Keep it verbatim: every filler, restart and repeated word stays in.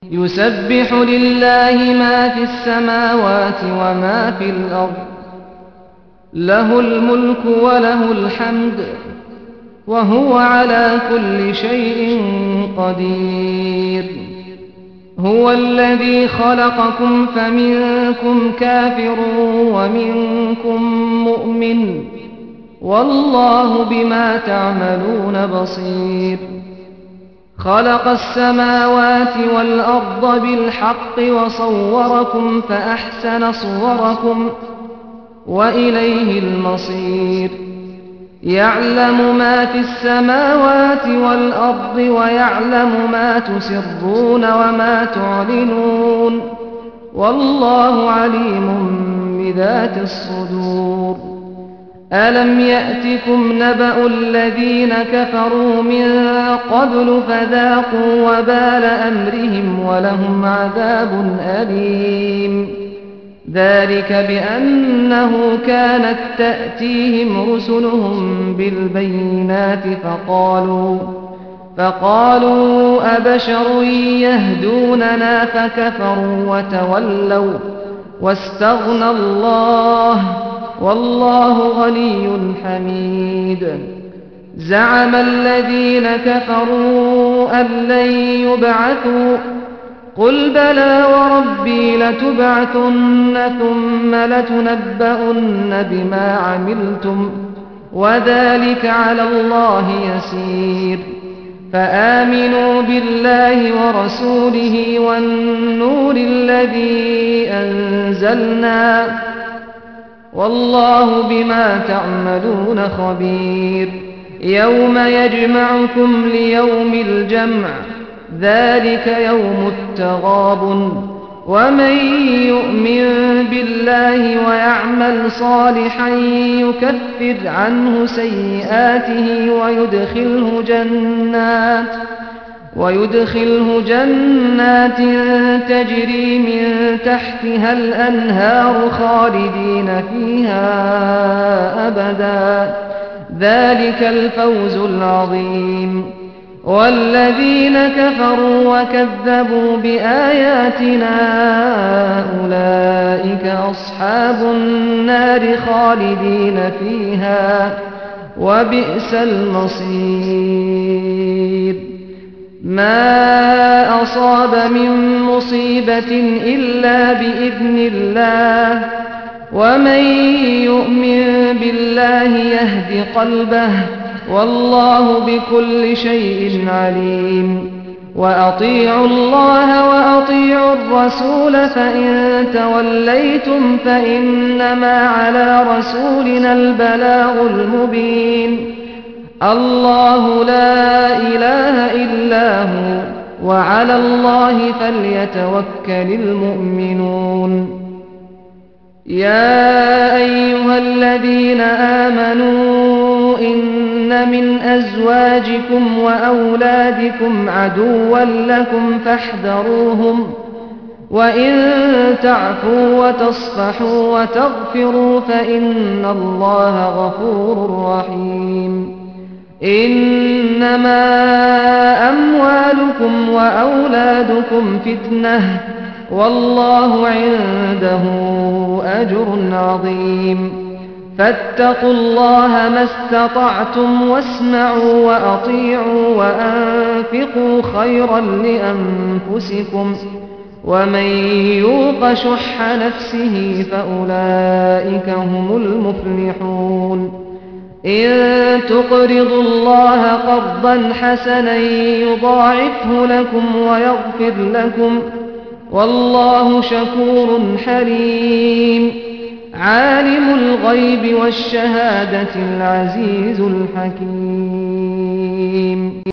يسبح لله ما في السماوات وما في الأرض، له الملك وله الحمد، وهو على كل شيء قدير. هو الذي خلقكم فمنكم كافر ومنكم مؤمن، والله بما تعملون بصير. خلق السماوات والأرض بالحق وصوركم فأحسن صوركم وإليه المصير. يعلم ما في السماوات والأرض ويعلم ما تسرون وما تعلنون، والله عليم بذات الصدور. ألم يأتكم نبأ الذين كفروا من قبل فذاقوا وبال أمرهم ولهم عذاب أليم. ذلك بأنه كانت تأتيهم رسلهم بالبينات فقالوا فقالوا أبشر يهدوننا فكفروا وتولوا واستغنى الله، والله غني حميد. زعم الذين كفروا أن لن يبعثوا، قل بلى وربي لتبعثن ثم لتنبؤن بما عملتم، وذلك على الله يسير. فآمنوا بالله ورسوله والنور الذي أنزلنا، والله بما تعملون خبير. يوم يجمعكم ليوم الجمع، ذلك يوم التغابن. ومن يؤمن بالله ويعمل صالحا يكفر عنه سيئاته ويدخله جنات ويدخله جنات تجري من تحتها الأنهار خالدين فيها أبدا، ذلك الفوز العظيم. والذين كفروا وكذبوا بآياتنا أولئك أصحاب النار خالدين فيها، وبئس المصير. ما أصاب من مصيبة إلا بإذن الله، ومن يؤمن بالله يهد قلبه، والله بكل شيء عليم. وأطيعوا الله وأطيعوا الرسول، فإن توليتم فإنما على رسولنا البلاغ المبين. الله لا إله إلا هو، وعلى الله فليتوكل المؤمنون. يا أيها الذين آمنوا إن من أزواجكم وأولادكم عدوا لكم فاحذروهم، وإن تعفوا وتصفحوا وتغفروا فإن الله غفور رحيم. إنما أموالكم وأولادكم فتنة، والله عنده أجر عظيم. فاتقوا الله ما استطعتم واسمعوا وأطيعوا وأنفقوا خيرا لأنفسكم، ومن يوق شح نفسه فأولئك هم المفلحون. إن تقرضوا الله قرضا حسنا يضاعفه لكم ويغفر لكم، والله شكور حليم. عالم الغيب والشهادة العزيز الحكيم.